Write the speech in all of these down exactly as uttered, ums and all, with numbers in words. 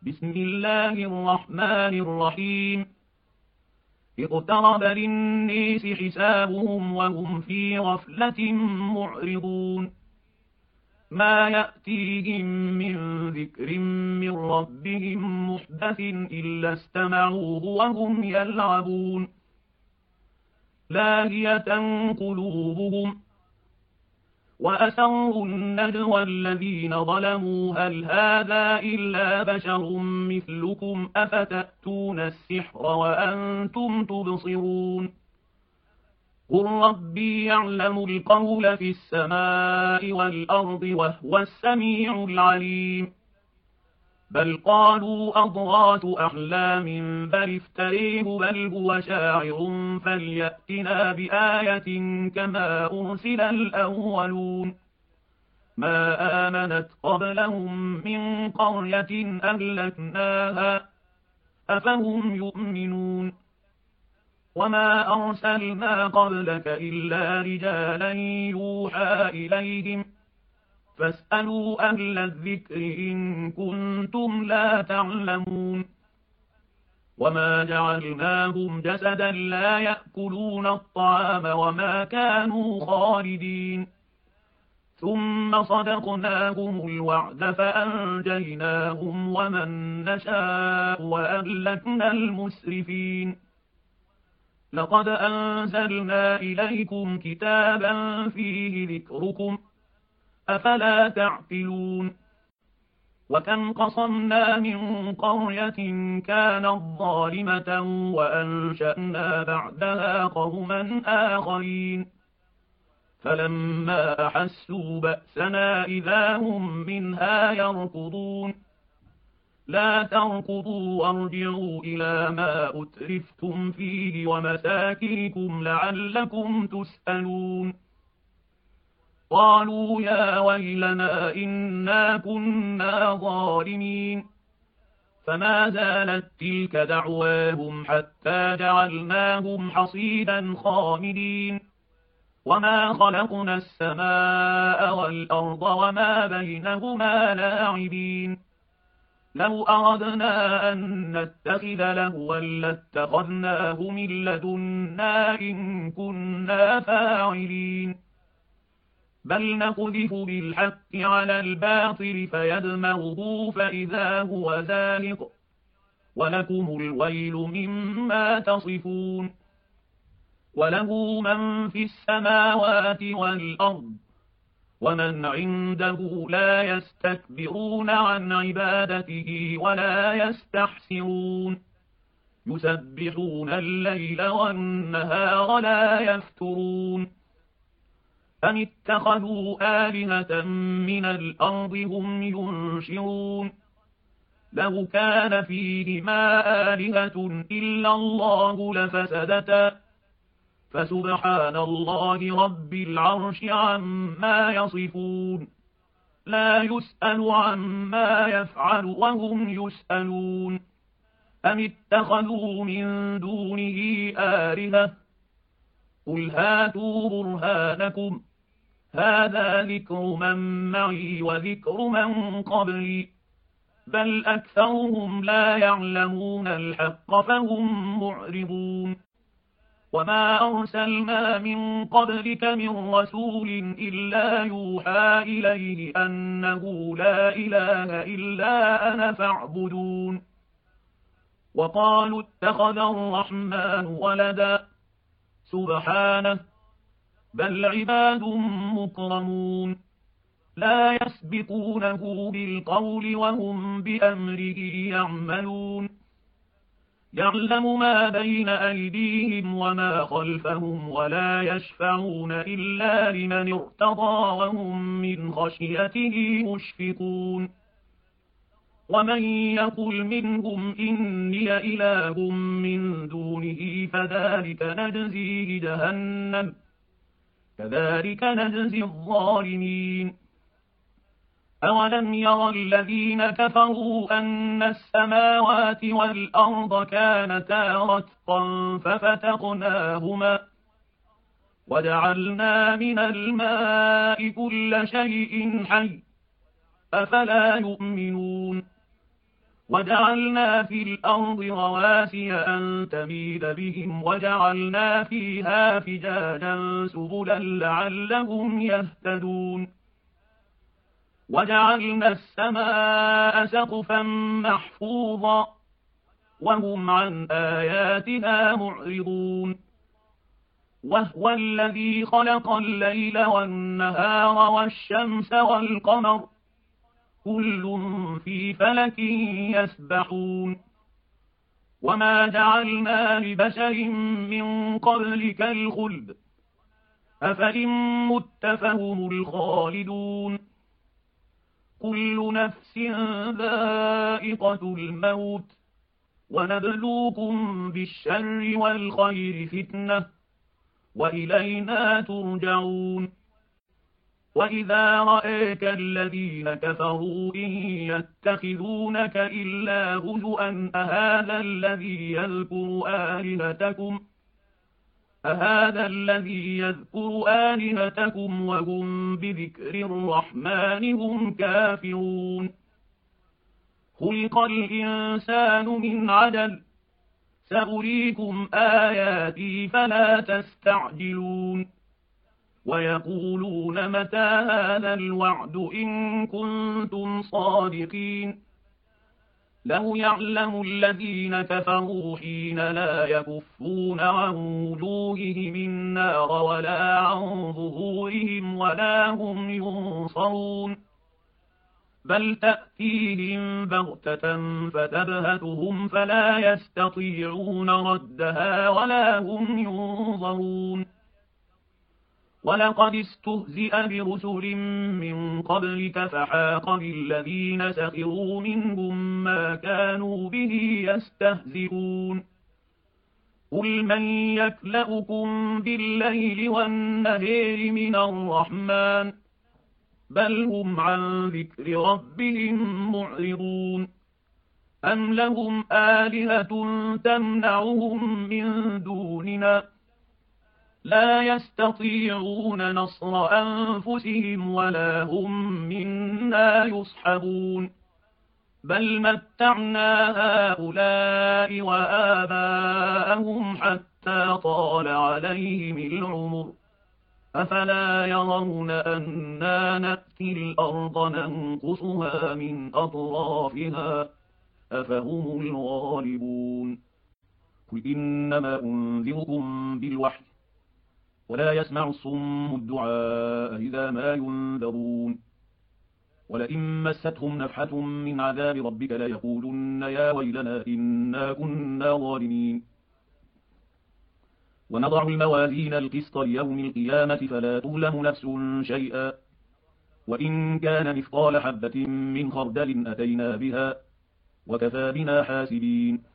بسم الله الرحمن الرحيم. اقترب للناس حسابهم وهم في غفلة معرضون. ما يأتيهم من ذكر من ربهم محدث إلا استمعوه وهم يلعبون. لاهية قلوبهم وأسروا النجوى الذين ظلموا هل هذا إلا بشر مثلكم أفتأتون السحر وأنتم تبصرون. قل ربي يعلم القول في السماء والأرض وهو السميع العليم. بل قالوا أضغاث أحلام بل افتريه بل هو شاعر فليأتنا بآية كما أرسل الأولون. ما آمنت قبلهم من قرية أهلكناها أفهم يؤمنون. وما أرسلنا قبلك إلا رجالا يوحى إليهم فاسألوا أهل الذكر إن كنتم لا تعلمون. وما جعلناهم جسدا لا يأكلون الطعام وما كانوا خالدين. ثم صدقناهم الوعد فأنجيناهم ومن نشاء وأهلكنا المسرفين. لقد أنزلنا إليكم كتابا فيه ذكركم أفلا تعقلون. وكم قصمنا من قرية كانت ظالمة وأنشأنا بعدها قوما آخرين فلما أحسوا بأسنا إذا هم منها يركضون. لا تركضوا وارجعوا إلى ما أترفتم فيه ومساكنكم لعلكم تسألون. قالوا يا ويلنا إنا كنا ظالمين. فما زالت تلك دعواهم حتى جعلناهم حصيدا خامدين. وما خلقنا السماء والأرض وما بينهما لاعبين. لو أردنا أن نتخذ لهوا لاتخذناه من لدنا إن كنا فاعلين. بل نقذف بالحق على الباطل فيدمغه فإذا هو زاهق ولكم الويل مما تصفون. وله من في السماوات والأرض ومن عنده لا يستكبرون عن عبادته ولا يستحسرون. يسبحون الليل والنهار لا يفترون. أم اتخذوا آلهة من الأرض هم ينشرون. لو كان فيهما آلهة إلا الله لفسدتا فسبحان الله رب العرش عما يصفون. لا يسأل عما يفعل وهم يسألون. أم اتخذوا من دونه آلهة قل هاتوا برهانكم هذا ذكر من معي وذكر من قبلي بل أكثرهم لا يعلمون الحق فهم معرضون. وما أرسلنا من قبلك من رسول إلا يوحى إليه أنه لا إله إلا أنا فاعبدون. وقالوا اتخذ الرحمن ولدا سبحانه بل عباد مكرمون لا يسبقونه بالقول وهم بأمره يعملون. يعلم ما بين أيديهم وما خلفهم ولا يشفعون إلا لمن ارتضى وهم من خشيته مشفقون. ومن يقل منهم إني إله من دونه فذلك نجزيه جهنم كذلك نجزي الظالمين. أولم ير الذين كفروا أن السماوات والأرض كانتا رتقا ففتقناهما وجعلنا من الماء كل شيء حي أفلا يؤمنون. وجعلنا في الأرض رواسي أن تميد بهم وجعلنا فيها فجاجا سبلا لعلهم يهتدون وجعلنا السماء سقفا محفوظا وهم عن آياتنا معرضون وهو الذي خلق الليل والنهار والشمس والقمر كل في فلك يسبحون وما جعلنا لبشر من قبلك الخلد أفإن مت فهم الخالدون كل نفس ذائقة الموت ونبلوكم بالشر والخير فتنة وإلينا ترجعون وإذا رأيك الذين كفروا إن يتخذونك إلا هزؤا أهذا الذي يذكر آلهتكم أهذا الذي يذكر آلهتكم وهم بذكر الرحمن هم كافرون خلق الإنسان من عجل سأريكم آياتي فلا تستعجلون ويقولون متى هذا الوعد إن كنتم صادقين لو يعلم الذين كفروا حين لا يكفون عن وجوههم النار ولا عن ظهورهم ولا هم ينصرون بل تأتيهم بغتة فتبهتهم فلا يستطيعون ردها ولا هم ينظرون ولقد استهزئ برسل من قبلك فحاق بالذين سخروا منهم ما كانوا به يستهزئون قل من يكلؤكم بالليل والنهار من الرحمن بل هم عن ذكر ربهم معرضون أم لهم آلهة تمنعهم من دوننا لا يستطيعون نصر أنفسهم ولا هم منا يصحبون بل متعنا هؤلاء وآباءهم حتى طال عليهم العمر أفلا يرون أنا نأتي الأرض ننقصها من أطرافها أفهم الغالبون قل إنما أنذركم بالوحي ولا يسمع الصم الدعاء إذا ما ينذرون ولئن مستهم نفحة من عذاب ربك ليقولن يا ويلنا إنا كنا ظالمين ونضع الموازين القسط ليوم القيامة فلا تظلم نفس شيئا وإن كان مثقال حبة من خردل أتينا بها وكفى بنا حاسبين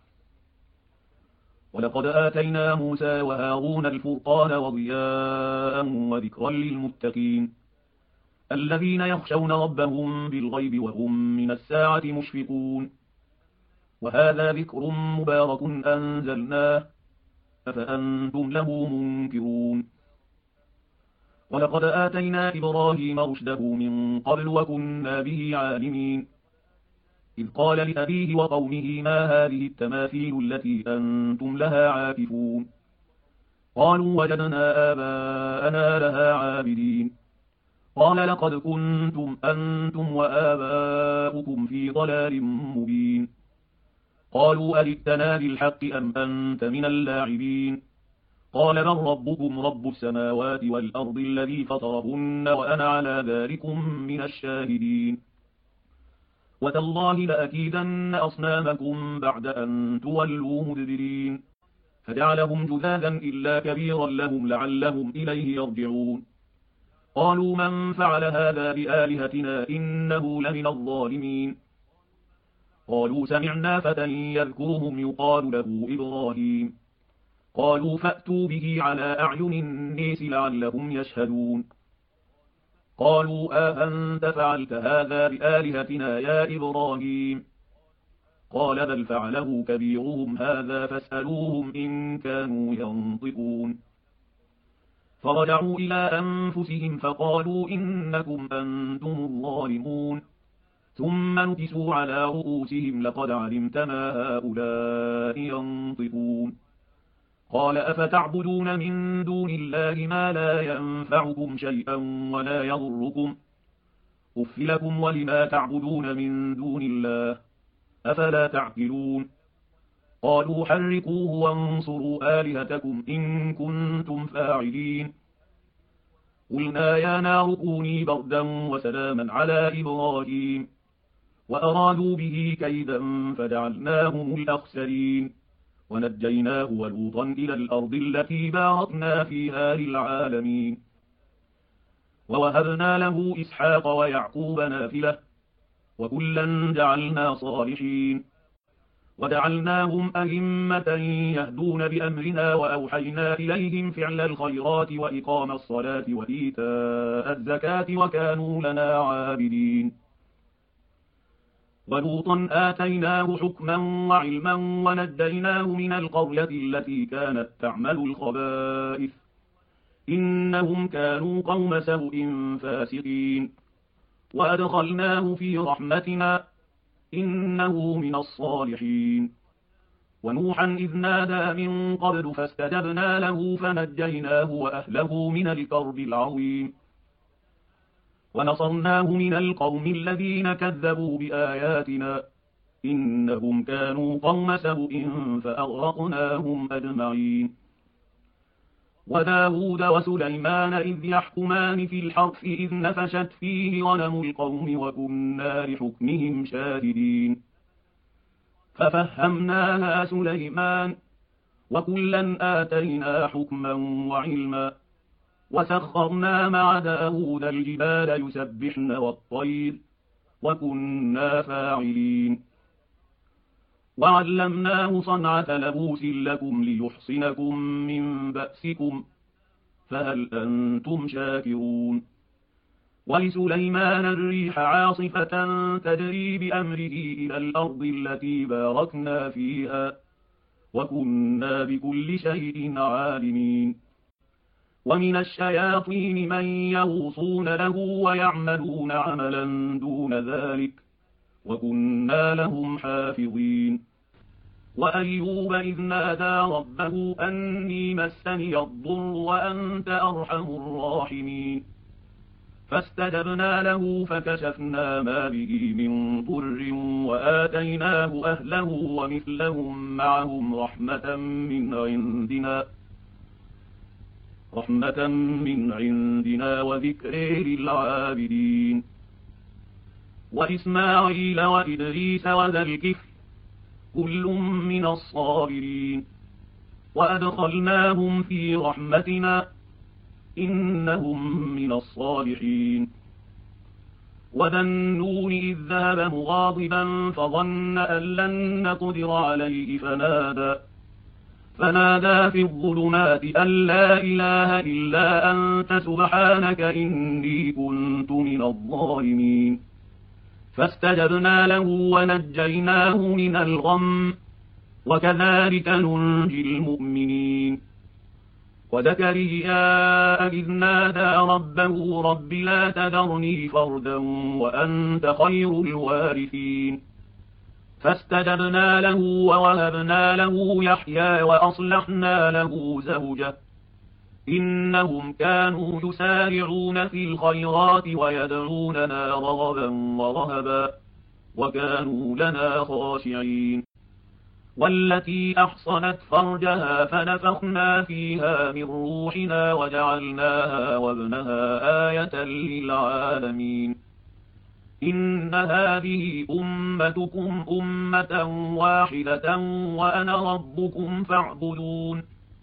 ولقد آتينا موسى وهارون الفرقان وضياء وذكرا للمتقين الذين يخشون ربهم بالغيب وهم من الساعة مشفقون وهذا ذكر مبارك أنزلناه أفأنتم له منكرون ولقد آتينا إبراهيم رشده من قبل وكنا به عالمين إذ قال لأبيه وقومه ما هذه التماثيل التي أنتم لها عاكفون قالوا وجدنا آباءنا لها عابدين قال لقد كنتم أنتم وآباؤكم في ضلال مبين قالوا أجئتنا بالحق أم أنت من اللاعبين قال بل ربكم رب السماوات والأرض الذي فطرهن وأنا على ذلكم من الشاهدين وتالله لأكيدن أصنامكم بعد أن تولوا مدبرين فجعلهم جذاذا إلا كبيرا لهم لعلهم إليه يرجعون قالوا من فعل هذا بآلهتنا إنه لمن الظالمين قالوا سمعنا فتى يذكرهم يقال له إبراهيم قالوا فأتوا به على أعين الناس لعلهم يشهدون قالوا أأنت فعلت هذا بآلهتنا يا إبراهيم قال بل فعله كبيرهم هذا فاسألوهم إن كانوا ينطقون فرجعوا إلى أنفسهم فقالوا إنكم أنتم الظالمون ثم نكسوا على رؤوسهم لقد علمت ما هؤلاء ينطقون قال أفتعبدون من دون الله ما لا ينفعكم شيئا ولا يضركم أف لكم ولما تعبدون من دون الله أفلا تعقلون قالوا حرقوه وانصروا آلهتكم إن كنتم فاعلين قلنا يا نار كوني بردا وسلاما على إبراهيم وأرادوا به كيدا فجعلناهم الأخسرين ونجيناه ولوطا إلى الأرض التي باركنا فيها للعالمين ووهبنا له إسحاق ويعقوب نافلة وكلا جعلنا صالحين وجعلناهم أئمة يهدون بأمرنا وأوحينا إليهم فعل الخيرات وإقام الصلاة وإيتاء الزكاة وكانوا لنا عابدين ولوطا آتيناه حكما وعلما ونجيناه من القرية التي كانت تعمل الخبائث إنهم كانوا قوم سوء فاسقين وأدخلناه في رحمتنا إنه من الصالحين ونوحا إذ نادى من قبل فاستجبنا له فنجيناه وأهله من الكرب العظيم ونصرناه من القوم الذين كذبوا بآياتنا إنهم كانوا قوم سوء فأغرقناهم أجمعين وداود وسليمان إذ يحكمان في الحرث إذ نفشت فيه غنم القوم وكنا لحكمهم شاهدين ففهمناها سليمان وكلا آتينا حكما وعلما وسخرنا مع داود الجبال يسبحن والطير وكنا فاعلين وعلمناه صنعة لبوس لكم ليحصنكم من بأسكم فهل أنتم شاكرون ولسليمان الريح عاصفة تجري بأمره إلى الأرض التي باركنا فيها وكنا بكل شيء عالمين ومن الشياطين من يغوصون له ويعملون عملا دون ذلك وكنا لهم حافظين وأيوب إذ نادى ربه أني مسني الضر وأنت أرحم الراحمين فاستجبنا له فكشفنا ما به من ضر وآتيناه أهله ومثلهم معهم رحمة من عندنا رحمة من عندنا وذكر للعابدين وإسماعيل وإدريس وذا الكفل كل من الصابرين وأدخلناهم في رحمتنا إنهم من الصالحين وذا النون إذ ذهب مغاضبا فظن أن لن نقدر عليه فنادى فنادى في الظلمات أن لا إله إلا أنت سبحانك إني كنت من الظالمين فاستجبنا له ونجيناه من الغم وكذلك ننجي المؤمنين وزكريا إذ نادى ربه رب لا تذرني فردا وأنت خير الوارثين فاستجبنا له ووهبنا له يحيى وأصلحنا له زوجه إنهم كانوا يسارعون في الخيرات ويدعوننا رغبا ورهبا وكانوا لنا خاشعين والتي أحصنت فرجها فنفخنا فيها من روحنا وجعلناها وابنها آية للعالمين إن هذه أمتكم أمة واحدة وأنا ربكم فاعبدون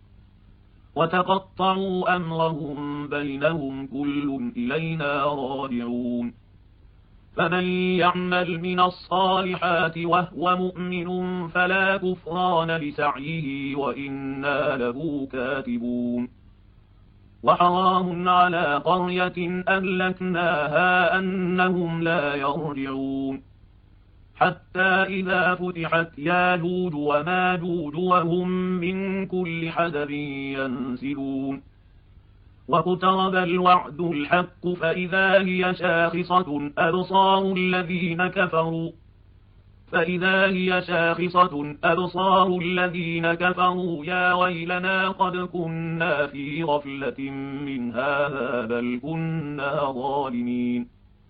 وتقطعوا أمرهم بينهم كل إلينا راجعون فمن يعمل من الصالحات وهو مؤمن فلا كفران لسعيه وإنا له كاتبون وحرام على قرية أهلكناها أنهم لا يرجعون حتى إذا فتحت ياجوج وماجوج وهم من كل حدب ينسلون واقترب الوعد الحق فإذا هي شاخصة أبصار الذين كفروا فإذا هي شاخصة أبصار الذين كفروا يا ويلنا قد كنا في غفلة من هذا بل كنا ظالمين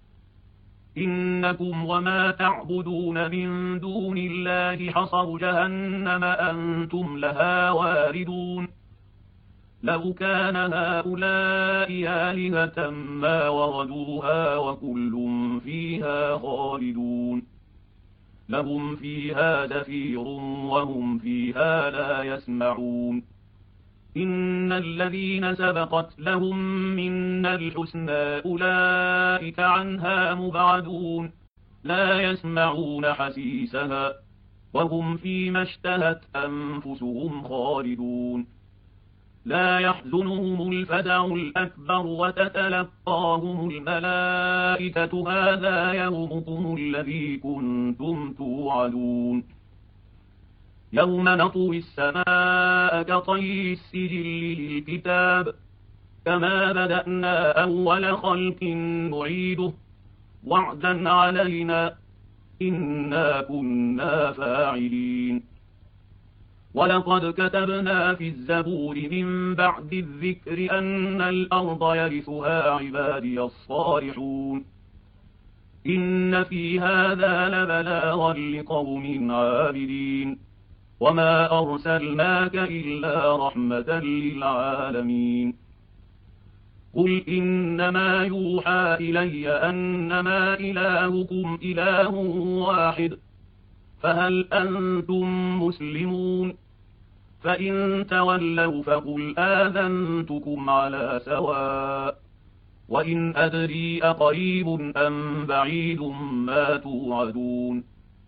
إنكم وما تعبدون من دون الله حصب جهنم أنتم لها واردون لو كان هؤلاء آلهة ما وردوها وكل فيها خالدون لهم فيها زفير وهم فيها لا يسمعون إن الذين سبقت لهم منا الحسنى أولئك عنها مبعدون لا يسمعون حسيسها وهم فيما اشتهت أنفسهم خالدون لا يحزنهم الفزع الأكبر وتتلقاهم الملائكة هذا يومكم الذي كنتم توعدون يوم نطوي السماء كطي السجل للكتاب كما بدأنا أول خلق نعيده وعدا علينا إنا كنا فاعلين ولقد كتبنا في الزبور من بعد الذكر أن الأرض يرثها عبادي الصالحون إن في هذا لبلاغا لقوم عابدين وما أرسلناك إلا رحمة للعالمين قل إنما يوحى إلي أنما إلهكم إله واحد فهل أنتم مسلمون فإن تولوا فقل آذنتكم على سواء وإن أدري أقريب أم بعيد ما توعدون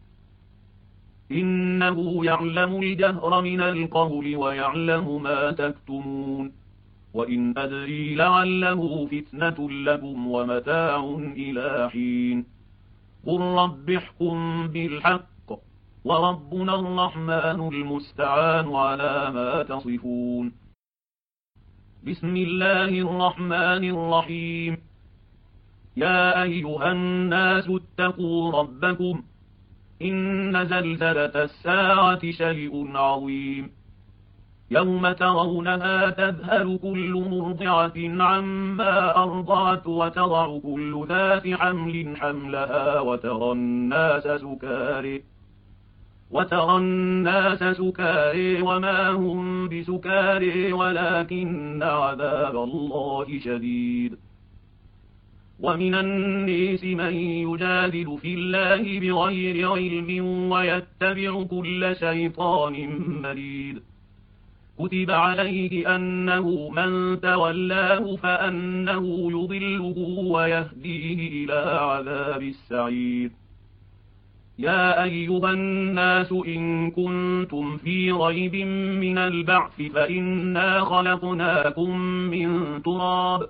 إنه يعلم الجهر من القول ويعلم ما تكتمون وإن أدري لعله فتنة لكم ومتاع إلى حين قل رب احكم بالحق وربنا الرحمن المستعان على ما تصفون بسم الله الرحمن الرحيم يا أيها الناس اتقوا ربكم إن زلزلة الساعة شيء عظيم يوم ترونها تذهل كل مرضعة عما أرضعت وتضع كل ذات حمل حملها وترى الناس سكاري وترى الناس سكاري وما هم بسكاري ولكن عذاب الله شديد ومن الناس من يجادل في الله بغير علم ويتبع كل شيطان مريد كتب عليه أنه من تولاه فأنه يضله ويهديه إلى عذاب السعير يا أيها الناس إن كنتم في ريب من البعث فإنا خلقناكم من تراب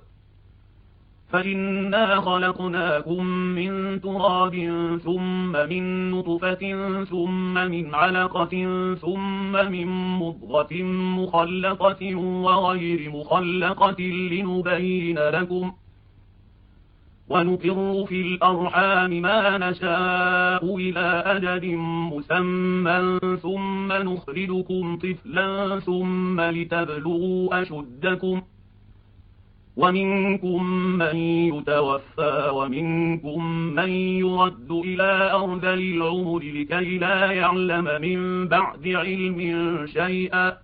فإنا خلقناكم من تراب ثم من نطفة ثم من علقة ثم من مضغة مخلقة وغير مخلقة لنبين لكم ونقر في الأرحام ما نشاء إلى أجل مسمى ثم نخرجكم طفلا ثم لتبلغوا أشدكم ومنكم من يتوفى ومنكم من يرد إلى أرذل العمر لكي لا يعلم من بعد علم شيئا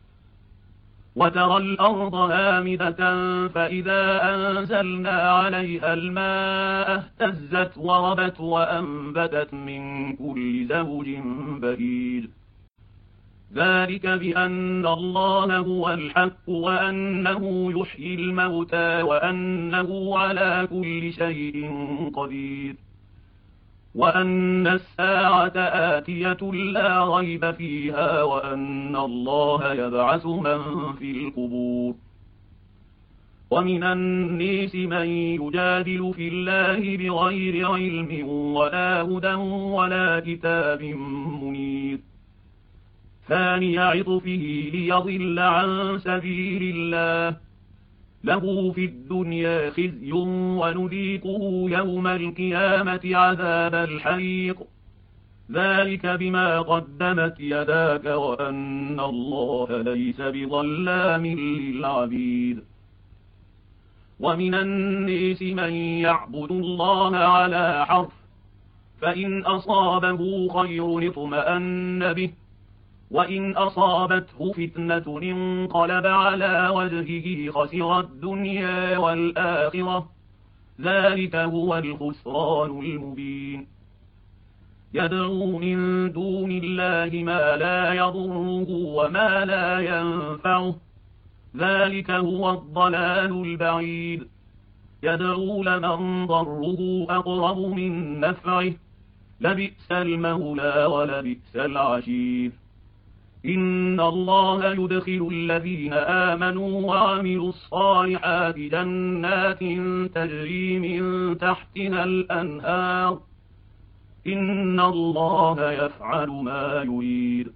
وترى الأرض هامدة فإذا أنزلنا عليها الماء اهتزت وربت وأنبتت من كل زوج بهيج ذلك بأن الله هو الحق وأنه يحيي الموتى وأنه على كل شيء قدير وأن الساعة آتية لا ريب فيها وأن الله يبعث من في القبور ومن الناس من يجادل في الله بغير علم ولا هدى ولا كتاب منير ثاني عطفه ليضل عن سبيل الله له في الدنيا خزي ونذيقه يوم القيامة عذاب الحريق ذلك بما قدمت يداك وأن الله ليس بظلام للعبيد ومن الناس من يعبد الله على حرف فإن أصابه خير اطمأن به وإن أصابته فتنة انقلب على وجهه خسر الدنيا والآخرة ذلك هو الخسران المبين يدعو من دون الله ما لا يضره وما لا ينفعه ذلك هو الضلال البعيد يدعو لمن ضره أقرب من نفعه لبئس المولى ولبئس العشير إن الله يدخل الذين آمنوا وعملوا الصالحات جنات تجري من تحتها الأنهار إن الله يفعل ما يريد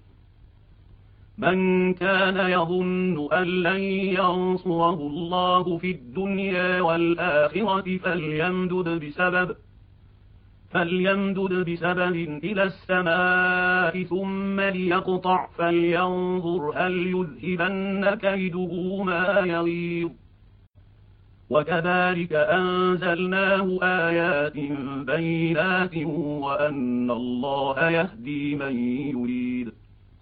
من كان يظن أن لن ينصره الله في الدنيا والآخرة فليمدد بسبب فليمدد بسبب إلى السماء ثم ليقطع فلينظر هل يذهبن كيده ما يغيظ وكذلك أنزلناه آيات بينات وأن الله يهدي من يريد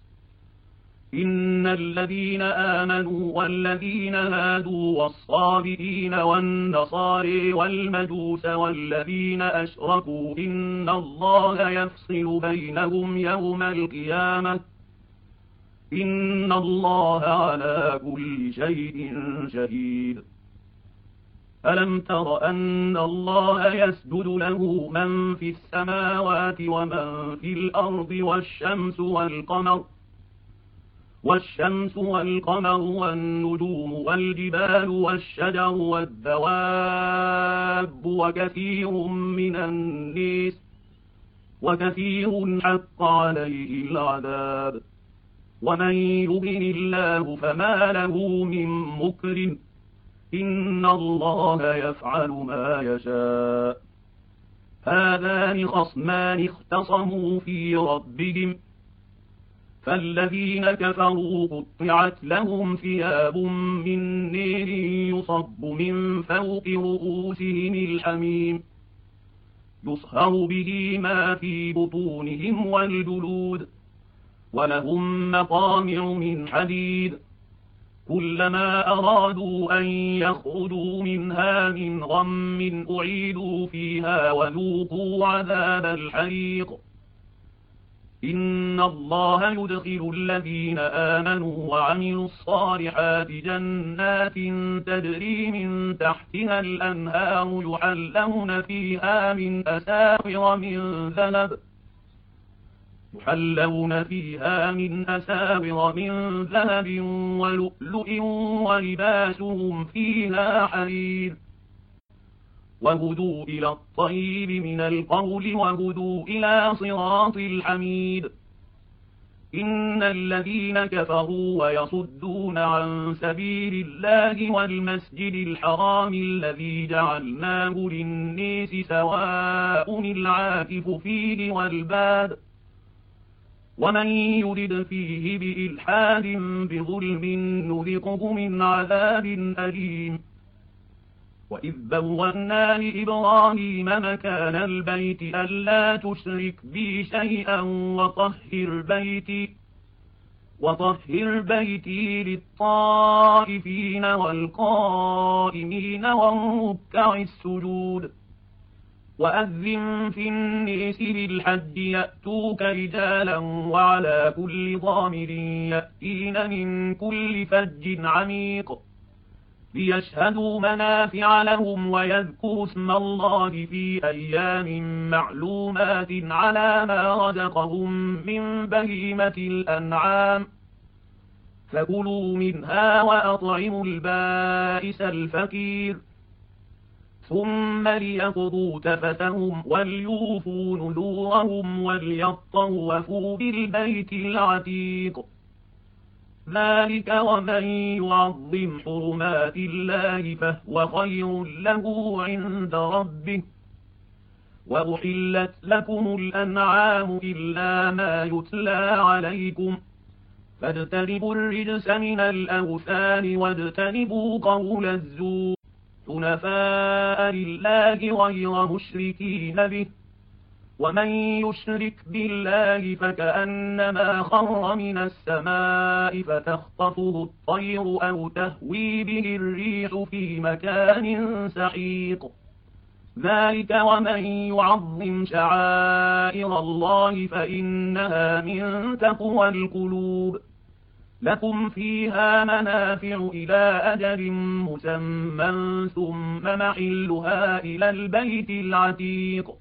إن الذين آمنوا والذين هادوا والصابئين والنصارى والمجوس والذين أشركوا إن الله يفصل بينهم يوم القيامة إن الله على كل شيء شهيد ألم تر أن الله يسجد له من في السماوات ومن في الأرض والشمس والقمر والشمس والقمر والنجوم والجبال والشجر والدواب وكثير من الناس وكثير حق عليه العذاب ومن يهن الله فما له من مكرم إن الله يفعل ما يشاء هذان خصمان اختصموا في ربهم فالذين كفروا قطعت لهم ثياب من نير يصب من فوق رؤوسهم الحميم يصهر به ما في بطونهم والجلود ولهم مقامع من حديد كلما أرادوا أن يخرجوا منها من غم أعيدوا فيها وذوقوا عذاب الحريق إن الله يدخل الذين آمنوا وعملوا الصالحات جنات تجري من تحتها الأنهار يحلون فيها من أساور من ذهب يحلون فيها من أساور من ذهب ولؤلؤ ولباسهم فيها حرير وهدوا إلى الطيب من القول وهدوا إلى صراط الحميد إن الذين كفروا ويصدون عن سبيل الله والمسجد الحرام الذي جعلناه للناس سواء العاكف فيه والباد ومن يرد فيه بإلحاد بظلم نذقه من عذاب أليم وإذ بوأنا لإبراهيم مكان البيت ألا تشرك بي شيئا وطهر بيتي وطهر بيتي للطائفين والقائمين والركع السجود وأذن في الناس بالحج يأتوك رجالا وعلى كل ضامر يأتين من كل فج عميق ليشهدوا منافع لهم ويذكروا اسم الله في أيام معلومات على ما رزقهم من بهيمة الأنعام فكلوا منها وأطعموا البائس الفقير ثم ليقضوا تفتهم وليوفوا نذورهم وليطوفوا بالبيت العتيق ذلك ومن يعظم حرمات الله فهو خير له عند ربه. وأحلت لكم الأنعام إلا ما يتلى عليكم فاجتنبوا الرجس من الأوثان واجتنبوا قول الزور حنفاء لله غير مشركين به. ومن يشرك بالله فكأنما خر من السماء فتخطفه الطير أو تهوي به الريح في مكان سحيق. ذلك ومن يعظم شعائر الله فإنها من تقوى القلوب. لكم فيها منافع إلى أجل مسمى ثم محلها إلى البيت العتيق.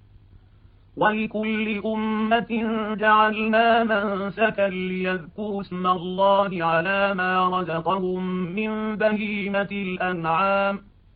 ولكل أمة جعلنا منسكا ليذكروا اسم الله على ما رزقهم من بهيمة الأنعام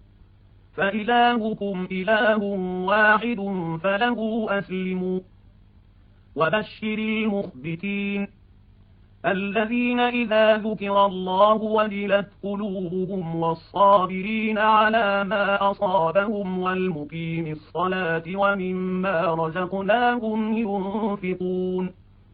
فإلهكم إله واحد فله أسلموا. وبشر المخبتين الذين إذا ذكر الله وجلت قلوبهم والصابرين على ما أصابهم والمقيم الصلاة ومما رزقناهم ينفقون.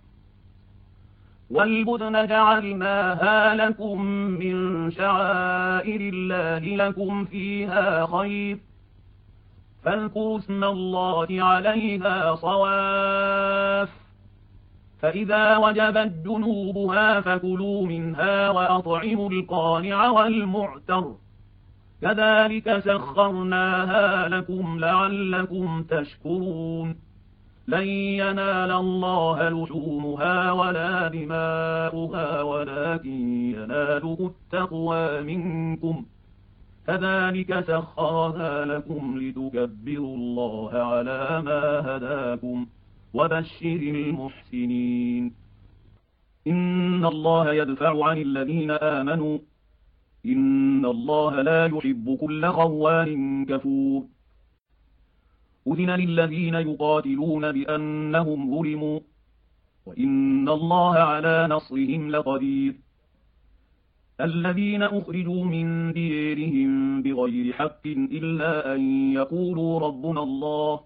والبدن جعلناها لكم من شعائر الله لكم فيها خير فاذكروا اسم الله عليها صواف. فإذا وجبت جنوبها فكلوا منها وأطعموا القانع والمعتر كذلك سخرناها لكم لعلكم تشكرون. لن ينال الله لحومها ولا دماؤها ولكن يناله التقوى منكم كذلك سخرها لكم لتكبروا الله على ما هداكم وبشر المحسنين. إن الله يدفع عن الذين آمنوا إن الله لا يحب كل خوان كفور. أذن للذين يقاتلون بأنهم ظلموا وإن الله على نصرهم لقدير. الذين أخرجوا من ديرهم بغير حق إلا أن يقولوا ربنا الله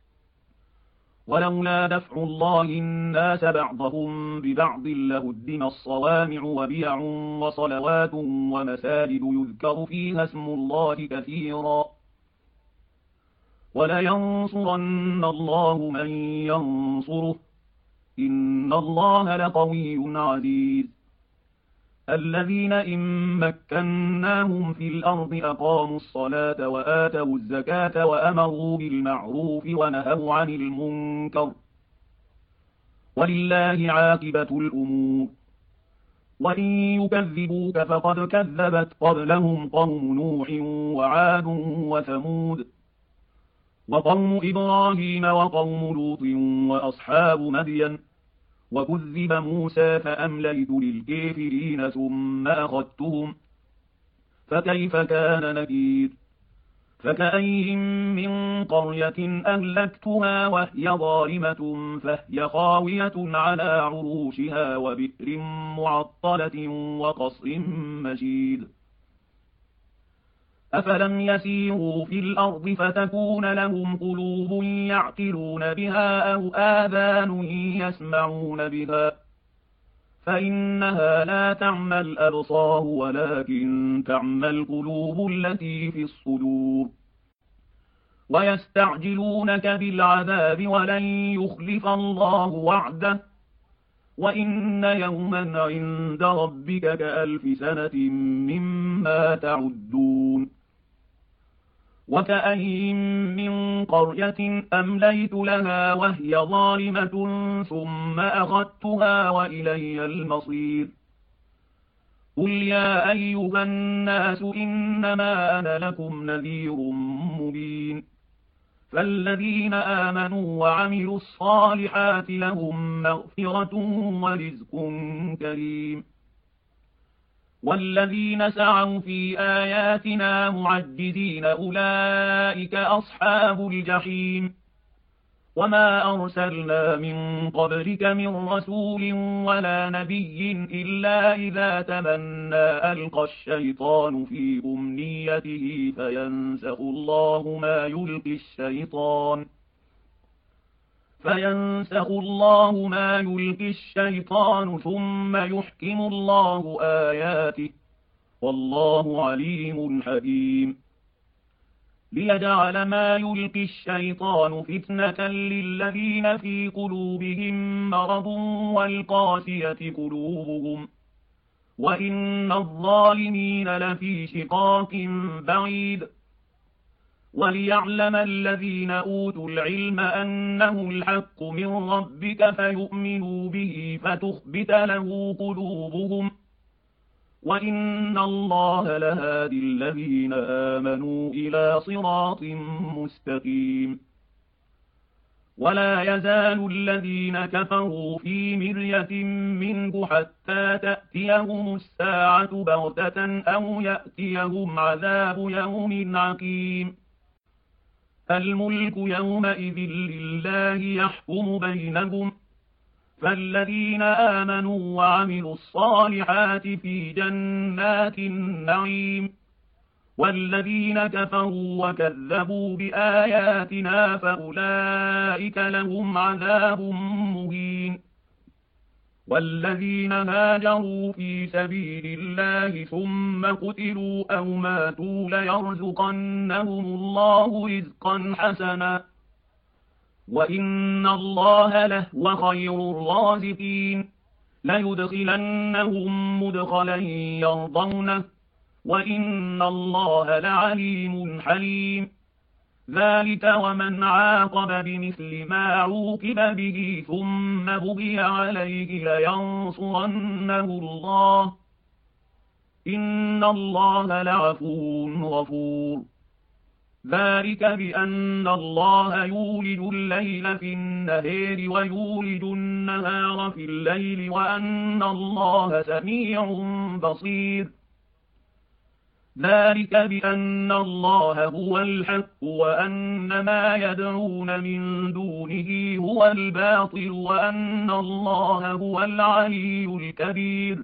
ولولا دفع الله الناس بعضهم ببعض لهدم الصوامع وبيع وصلوات ومساجد يذكر فيها اسم الله كثيرا ولينصرن الله من ينصره إن الله لقوي عزيز. الذين إن مكناهم في الأرض أقاموا الصلاة وآتوا الزكاة وأمروا بالمعروف ونهوا عن المنكر ولله عاقبة الأمور. وإن يكذبوك فقد كذبت قبلهم قوم نوح وعاد وثمود وقوم إبراهيم وقوم لوط وأصحاب مدين وكذب موسى فأمليت للكافرين ثم أخذتهم فكيف كان نكير. فكأين من قرية أهلكتها وهي ظالمة فهي خاوية على عروشها وبئر معطلة وقصر مشيد. أفلم يسيروا في الأرض فتكون لهم قلوب يعقلون بها أو آذان يسمعون بها فإنها لا تعمى الأبصار ولكن تعمى القلوب التي في الصدور. ويستعجلونك بالعذاب ولن يخلف الله وعده وإن يوما عند ربك كألف سنة مما تعدون. وكأين من قرية أمليت لها وهي ظالمة ثم أخذتها وإلي المصير. قل يا أيها الناس إنما أنا لكم نذير مبين. فالذين آمنوا وعملوا الصالحات لهم مغفرة ورزق كريم. والذين سعوا في آياتنا معجزين أولئك أصحاب الجحيم. وما أرسلنا من قبلك من رسول ولا نبي إلا إذا تمنى ألقى الشيطان في أمنيته فينسخ الله ما يلقي الشيطان فينسخ الله ما يلقي الشيطان ثم يحكم الله آياته والله عليم حكيم ليجعل ما يلقي الشيطان فتنة للذين في قلوبهم مرض والقاسية قلوبهم وإن الظالمين لفي شقاق بعيد وليعلم الذين أوتوا العلم أنه الحق من ربك فيؤمنوا به فتخبت له قلوبهم وإن الله لهادي الذين آمنوا إلى صراط مستقيم ولا يزال الذين كفروا في مرية منه حتى تأتيهم الساعة بغتة أو يأتيهم عذاب يوم عقيم الملك يومئذ لله يحكم بينهم فالذين آمنوا وعملوا الصالحات في جنات النعيم والذين كفروا وكذبوا بآياتنا فأولئك لهم عذاب مهين والذين هاجروا في سبيل الله ثم قتلوا أو ماتوا ليرزقنهم الله رزقا حسنا وإن الله لهو خير الرازقين ليدخلنهم مدخلا يرضونه وإن الله لعليم حليم ذلك ومن عاقب بمثل ما عوقب به ثم بغي عليه لينصرنه الله إن الله لعفو غفور ذلك بأن الله يولج الليل في النهار ويولج النهار في الليل وأن الله سميع بصير ذلك بأن الله هو الحق وأن ما يدعون من دونه هو الباطل وأن الله هو العلي الكبير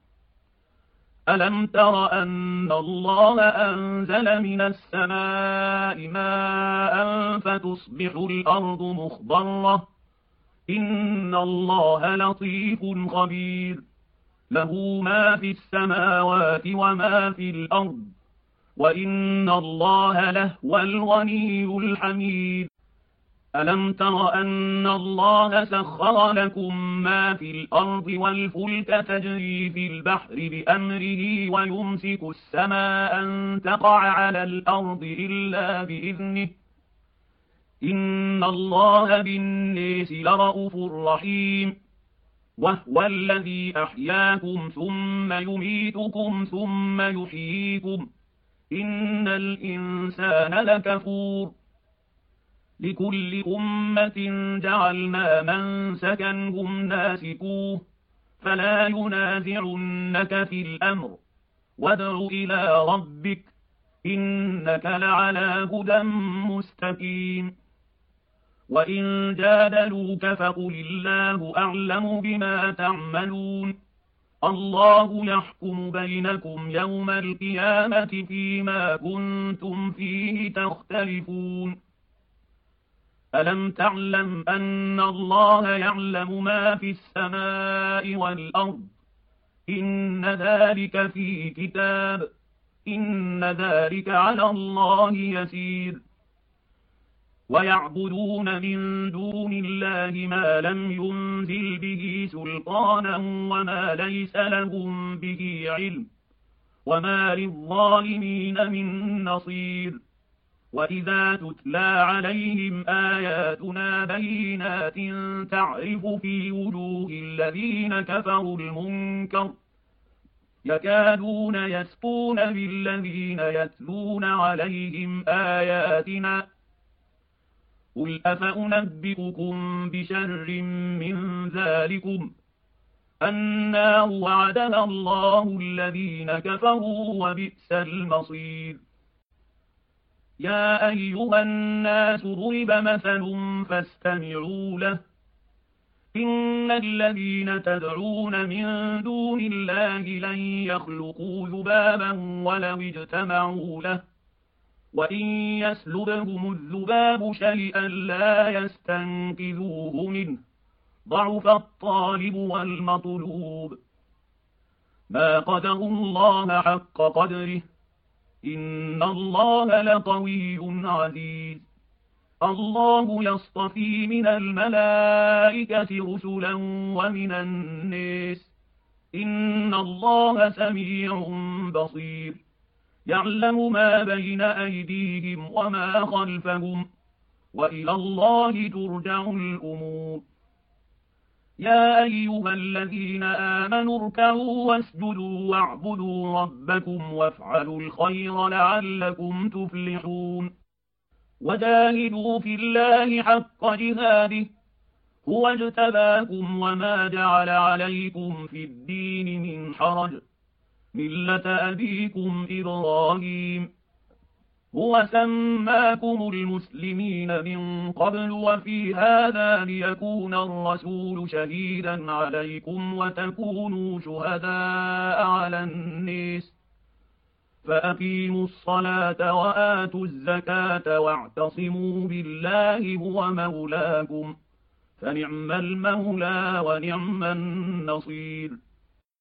ألم تر أن الله أنزل من السماء ماء فتصبح الأرض مخضرة إن الله لطيف خبير له ما في السماوات وما في الأرض وإن الله لهو الغني الحميد ألم تر أن الله سخر لكم ما في الأرض والفلك تجري في البحر بأمره ويمسك السماء أن تقع على الأرض إلا بإذنه إن الله بالناس لرءوف رحيم وهو الذي أحياكم ثم يميتكم ثم يحييكم إن الإنسان لكفور لكل أمة جعلنا منسكا هم ناسكوه فلا ينازعنك في الأمر وادع إلى ربك إنك لعلى هدى مستقيم وإن جادلوك فقل الله أعلم بما تعملون الله يحكم بينكم يوم القيامة فيما كنتم فيه تختلفون ألم تعلم أن الله يعلم ما في السماء والأرض إن ذلك في كتاب إن ذلك على الله يسير ويعبدون من دون الله ما لم ينزل به سلطانا وما ليس لهم به علم وما للظالمين من نصير وإذا تتلى عليهم آياتنا بينات تعرف في وجوه الذين كفروا المنكر يكادون يسقون بالذين يتلون عليهم آياتنا قل أفأنبئكم بشر من ذلكم النار وعدها الله الذين كفروا وبئس المصير يا أيها الناس ضرب مثل فاستمعوا له إن الذين تدعون من دون الله لن يخلقوا ذبابا ولو اجتمعوا له وإن يسلبهم الذباب شيئا لا يستنقذوه منه ضعف الطالب والمطلوب ما قدروا الله حق قدره إن الله لقوي عزيز الله يصطفي من الملائكة رسلا ومن الناس إن الله سميع بصير يعلم ما بين أيديهم وما خلفهم وإلى الله ترجع الأمور يا أيها الذين آمنوا اركعوا واسجدوا واعبدوا ربكم وافعلوا الخير لعلكم تفلحون وجاهدوا في الله حق جهاده هو اجتباكم وما جعل عليكم في الدين من حرج ملة أبيكم إبراهيم هو سماكم المسلمين من قبل وفي هذا ليكون الرسول شهيدا عليكم وتكونوا شهداء على الناس فأقيموا الصلاة وآتوا الزكاة واعتصموا بالله هو مولاكم فنعم المولى ونعم النصير